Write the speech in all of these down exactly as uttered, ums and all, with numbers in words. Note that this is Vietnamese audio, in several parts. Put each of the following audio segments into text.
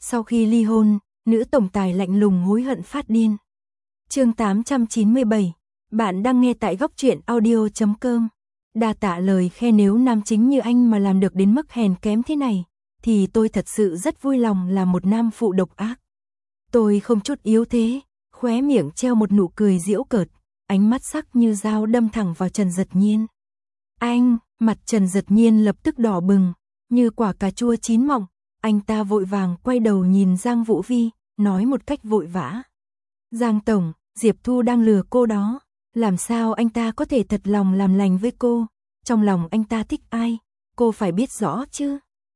Sau khi ly hôn, nữ tổng tài lạnh lùng hối hận phát điên. Chương tám trăm chín mươi bảy, bạn đang nghe tại góc truyện audio chấm com. Đa tạ lời khen, nếu nam chính như anh mà làm được đến mức hèn kém thế này, thì tôi thật sự rất vui lòng là một nam phụ độc ác. Tôi không chút yếu thế, khóe miệng treo một nụ cười giễu cợt, ánh mắt sắc như dao đâm thẳng vào Trần Dật Nhiên. Anh, mặt Trần Dật Nhiên lập tức đỏ bừng, như quả cà chua chín mọng, anh ta vội vàng quay đầu nhìn Giang Vũ Vi, nói một cách vội vã. Giang tổng, Diệp Thu đang lừa cô đó, làm sao anh ta có thể thật lòng làm lành với cô, trong lòng anh ta thích ai, cô phải biết rõ chứ.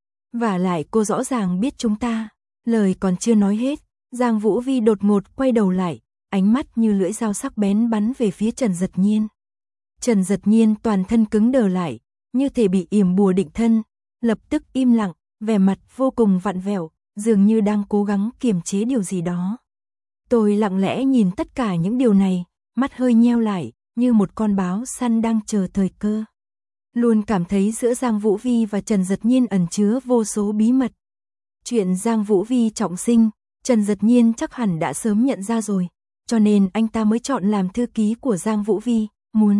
Vả lại cô rõ ràng biết chúng ta. Lời còn chưa nói hết, Giang Vũ Vi đột ngột quay đầu lại, ánh mắt như lưỡi dao sắc bén bắn về phía Trần Dật Nhiên. Trần Dật Nhiên toàn thân cứng đờ lại, như thể bị yểm bùa định thân, lập tức im lặng, vẻ mặt vô cùng vặn vẹo, dường như đang cố gắng kiềm chế điều gì đó. Tôi lặng lẽ nhìn tất cả những điều này, mắt hơi nheo lại, như một con báo săn đang chờ thời cơ. Luôn cảm thấy giữa Giang Vũ Vi và Trần Dật Nhiên ẩn chứa vô số bí mật. Chuyện Giang Vũ Vi trọng sinh, Trần Dật Nhiên chắc hẳn đã sớm nhận ra rồi, cho nên anh ta mới chọn làm thư ký của Giang Vũ Vi, muốn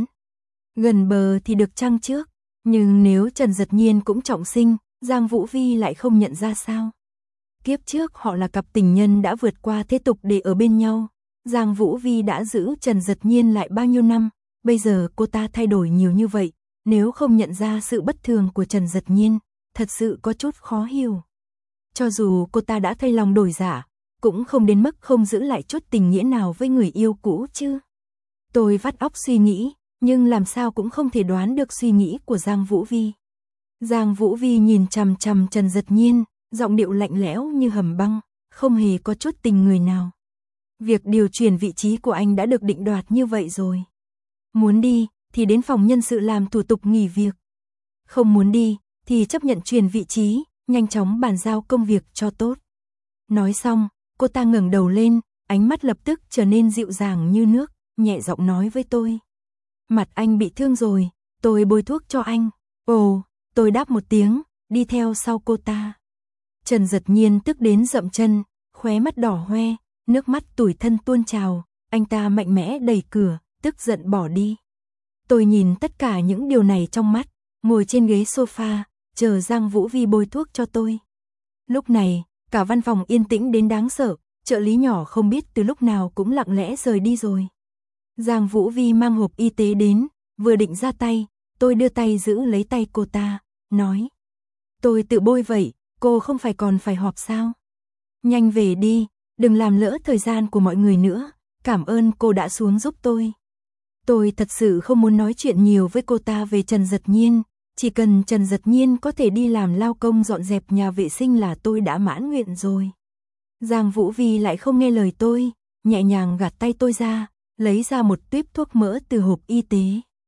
gần bờ thì được chăng trước. Nhưng nếu Trần Dật Nhiên cũng trọng sinh, Giang Vũ Vi lại không nhận ra sao? Kiếp trước họ là cặp tình nhân đã vượt qua thế tục để ở bên nhau. Giang Vũ Vi đã giữ Trần Dật Nhiên lại bao nhiêu năm, bây giờ cô ta thay đổi nhiều như vậy, nếu không nhận ra sự bất thường của Trần Dật Nhiên, thật sự có chút khó hiểu. Cho dù cô ta đã thay lòng đổi dạ, cũng không đến mức không giữ lại chút tình nghĩa nào với người yêu cũ chứ. Tôi vắt óc suy nghĩ, nhưng làm sao cũng không thể đoán được suy nghĩ của Giang Vũ Vi. Giang Vũ Vi nhìn chằm chằm Trần Dật Nhiên, giọng điệu lạnh lẽo như hầm băng, không hề có chút tình người nào. Việc điều chuyển vị trí của anh đã được định đoạt như vậy rồi. Muốn đi, thì đến phòng nhân sự làm thủ tục nghỉ việc. Không muốn đi, thì chấp nhận chuyển vị trí, nhanh chóng bàn giao công việc cho tốt. Nói xong, cô ta ngẩng đầu lên, ánh mắt lập tức trở nên dịu dàng như nước, nhẹ giọng nói với tôi. Mặt anh bị thương rồi, tôi bôi thuốc cho anh. Ồ, tôi đáp một tiếng, đi theo sau cô ta. Trần Dật Nhiên tức đến dậm chân, khóe mắt đỏ hoe, nước mắt tủi thân tuôn trào, anh ta mạnh mẽ đẩy cửa, tức giận bỏ đi. Tôi nhìn tất cả những điều này trong mắt, ngồi trên ghế sofa, chờ Giang Vũ Vi bôi thuốc cho tôi. Lúc này, cả văn phòng yên tĩnh đến đáng sợ, trợ lý nhỏ không biết từ lúc nào cũng lặng lẽ rời đi rồi. Giang Vũ Vi mang hộp y tế đến, vừa định ra tay, tôi đưa tay giữ lấy tay cô ta, nói. Tôi tự bôi vậy, cô không phải còn phải họp sao? Nhanh về đi, đừng làm lỡ thời gian của mọi người nữa, cảm ơn cô đã xuống giúp tôi. Tôi thật sự không muốn nói chuyện nhiều với cô ta về Trần Dật Nhiên, chỉ cần Trần Dật Nhiên có thể đi làm lao công dọn dẹp nhà vệ sinh là tôi đã mãn nguyện rồi. Giang Vũ Vi lại không nghe lời tôi, nhẹ nhàng gạt tay tôi ra, lấy ra một tuýp thuốc mỡ từ hộp y tế.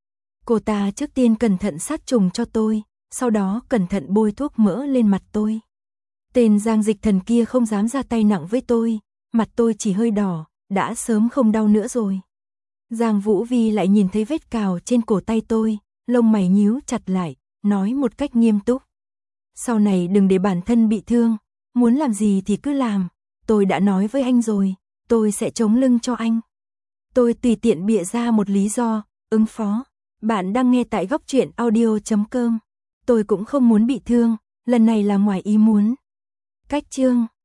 Cô ta trước tiên cẩn thận sát trùng cho tôi, sau đó cẩn thận bôi thuốc mỡ lên mặt tôi. Tên Giang Dịch Thần kia không dám ra tay nặng với tôi, mặt tôi chỉ hơi đỏ, đã sớm không đau nữa rồi. Giang Vũ Vi lại nhìn thấy vết cào trên cổ tay tôi, lông mày nhíu chặt lại, nói một cách nghiêm túc. Sau này đừng để bản thân bị thương, muốn làm gì thì cứ làm, tôi đã nói với anh rồi, tôi sẽ chống lưng cho anh. Tôi tùy tiện bịa ra một lý do, ứng phó. Bạn đang nghe tại góc truyện audio chấm com. Tôi cũng không muốn bị thương, lần này là ngoài ý muốn. Cách chương